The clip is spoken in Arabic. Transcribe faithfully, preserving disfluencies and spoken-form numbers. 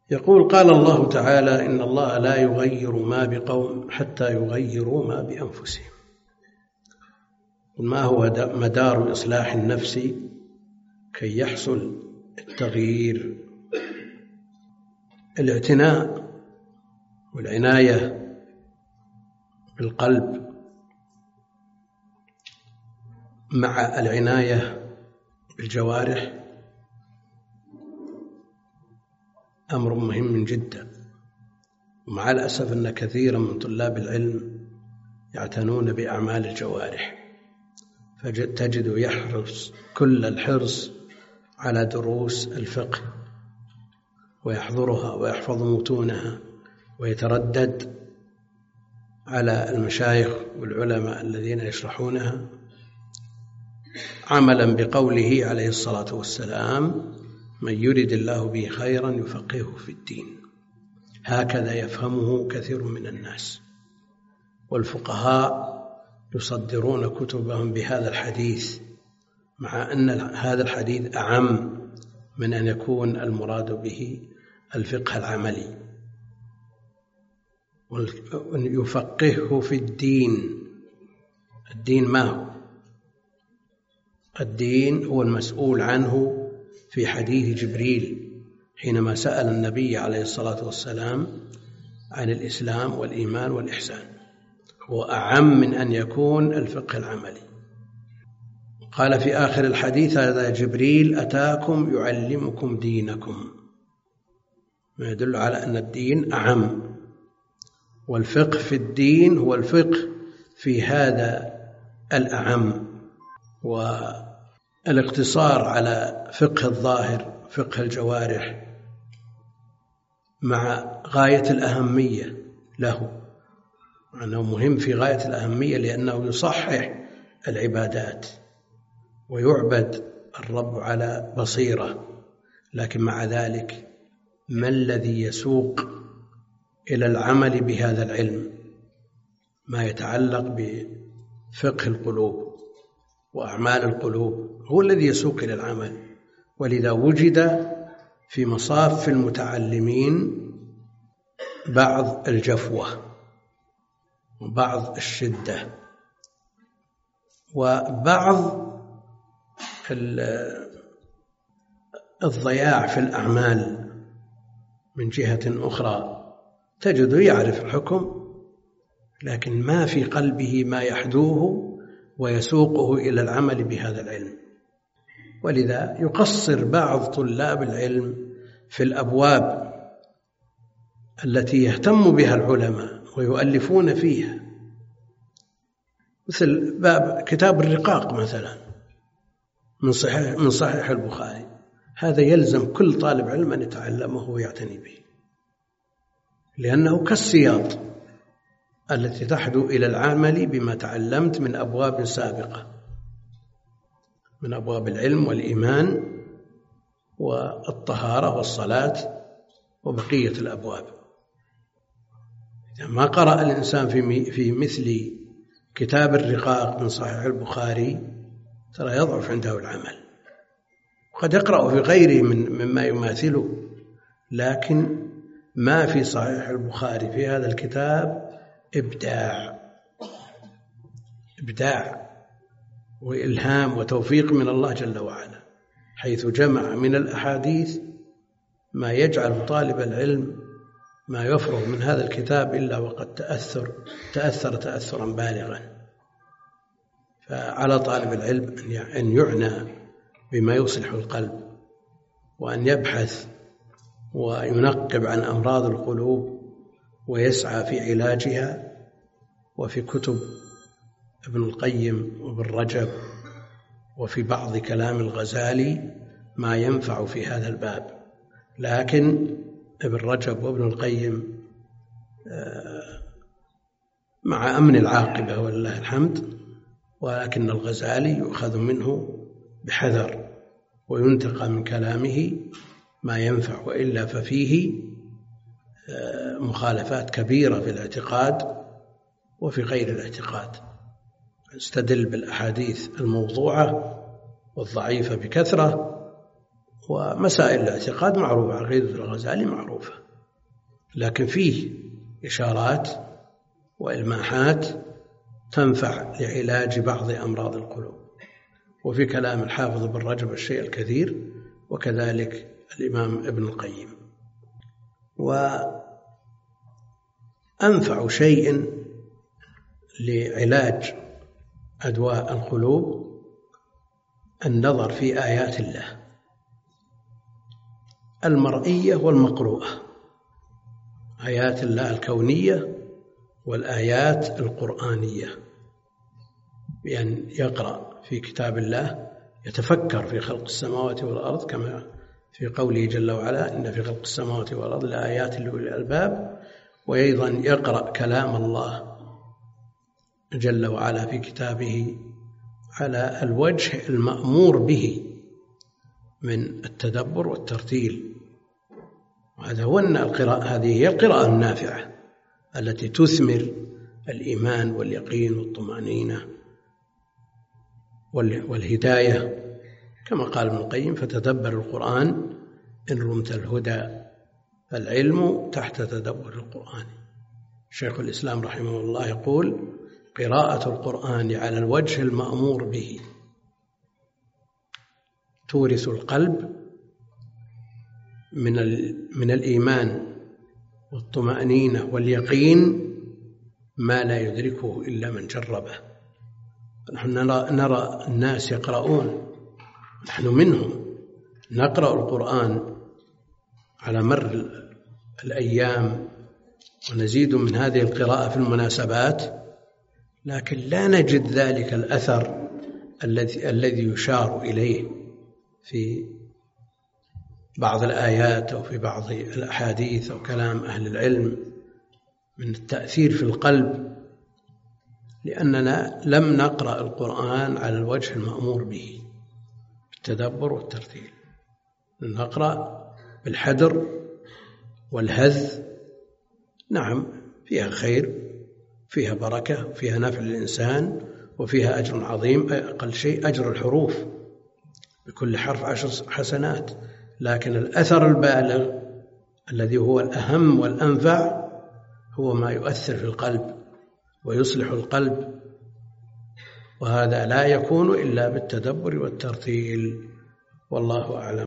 يقول: قال الله تعالى: إن الله لا يغير ما بقوم حتى يغيروا ما بأنفسهم. ما هو مدار إصلاح النفس كي يحصل التغيير؟ الاعتناء والعناية بالقلب مع العناية بالجوارح أمر مهم جدا، ومع الأسف أن كثيرا من طلاب العلم يعتنون بأعمال الجوارح، فتجد يحرص كل الحرص على دروس الفقه ويحضرها ويحفظ متونها ويتردد على المشايخ والعلماء الذين يشرحونها، عملا بقوله عليه الصلاة والسلام: من يرد الله به خيرا يفقهه في الدين. هكذا يفهمه كثير من الناس، والفقهاء يصدرون كتبهم بهذا الحديث، مع أن هذا الحديث أعم من أن يكون المراد به الفقه العملي. يفقهه في الدين. الدين ما هو؟ الدين هو المسؤول عنه في حديث جبريل حينما سأل النبي عليه الصلاة والسلام عن الإسلام والإيمان والإحسان، هو أعم من أن يكون الفقه العملي. قال في آخر الحديث: هذا جبريل أتاكم يعلمكم دينكم، ما يدل على أن الدين أعم، والفقه في الدين هو الفقه في هذا الأعم. والاقتصار على فقه الظاهر فقه الجوارح مع غاية الأهمية له، أنه مهم في غاية الأهمية لأنه يصحح العبادات ويعبد الرب على بصيرة، لكن مع ذلك ما الذي يسوق إلى العمل بهذا العلم؟ ما يتعلق بفقه القلوب وأعمال القلوب هو الذي يسوق إلى العمل. ولذا وجد في مصاف المتعلمين بعض الجفوة وبعض الشدة وبعض الضياع في الأعمال. من جهة أخرى تجده يعرف الحكم لكن ما في قلبه ما يحدوه ويسوقه إلى العمل بهذا العلم. ولذا يقصر بعض طلاب العلم في الأبواب التي يهتم بها العلماء ويؤلفون فيها، مثل باب كتاب الرقاق مثلا من صحيح, من صحيح البخاري. هذا يلزم كل طالب علم أن يتعلمه ويعتني به، لأنه كالسياط التي تحدو إلى العمل بما تعلمت من أبواب سابقة، من أبواب العلم والإيمان والطهارة والصلاة وبقية الأبواب. إذا ما قرأ الإنسان في في مثل كتاب الرقاق من صحيح البخاري ترى يضعف عنده العمل، وقد يقرأ في غيره من مما يماثله، لكن ما في صحيح البخاري في هذا الكتاب إبداع إبداع وإلهام وتوفيق من الله جل وعلا، حيث جمع من الأحاديث ما يجعل طالب العلم ما يفرغ من هذا الكتاب إلا وقد تأثر تأثر تأثرا بالغا. فعلى طالب العلم أن يعنى بما يصلح القلب، وأن يبحث وينقب عن أمراض القلوب ويسعى في علاجها. وفي كتب ابن القيم وابن رجب وفي بعض كلام الغزالي ما ينفع في هذا الباب، لكن ابن رجب وابن القيم مع أمن العاقبة ولله الحمد، ولكن الغزالي يؤخذ منه بحذر وينتقى من كلامه ما ينفع، وإلا ففيه مخالفات كبيرة في الاعتقاد وفي غير الاعتقاد. استدل بالأحاديث الموضوعة والضعيفة بكثرة، ومسائل الاعتقاد معروفة، عقيدة الغزالي معروفة، لكن فيه إشارات وإلماحات تنفع لعلاج بعض أمراض القلوب. وفي كلام الحافظ بن رجب الشيء الكثير، وكذلك الإمام ابن القيم. وأنفع شيء لعلاج أدواء القلوب النظر في آيات الله المرئية والمقروءة، آيات الله الكونية والآيات القرآنية، بأن يقرأ في كتاب الله، يتفكر في خلق السماوات والأرض كما في قوله جل وعلا إن في خلق السماوات والأرض لآيات لأولي الألباب، وأيضا يقرأ كلام الله جل وعلا في كتابه على الوجه المأمور به من التدبر والترتيل. وهذا هو القراءة، هذه هي القراءة النافعة التي تثمر الإيمان واليقين والطمأنينة والهداية، كما قال ابن القيم فتدبر القرآن إن رمت الهدى، العلم تحت تدبر القرآن. شيخ الإسلام رحمه الله يقول قراءة القرآن على الوجه المأمور به تورث القلب من من الإيمان والطمأنينة واليقين ما لا يدركه إلا من جربه. نحن نرى, نرى الناس يقرؤون، نحن منهم، نقرأ القرآن على مر الأيام ونزيد من هذه القراءة في المناسبات، لكن لا نجد ذلك الأثر الذي الذي يشار إليه في بعض الآيات أو في بعض الأحاديث أو كلام أهل العلم من التأثير في القلب، لأننا لم نقرأ القرآن على الوجه المأمور به بالتدبر والترتيل. نقرأ بالحدر والهذ، نعم فيها خير، فيها بركة، فيها نفع للإنسان، وفيها أجر عظيم، أقل شيء أجر الحروف، بكل حرف عشر حسنات، لكن الأثر البالغ الذي هو الأهم والأنفع هو ما يؤثر في القلب ويصلح القلب، وهذا لا يكون إلا بالتدبر والترتيل، والله أعلم.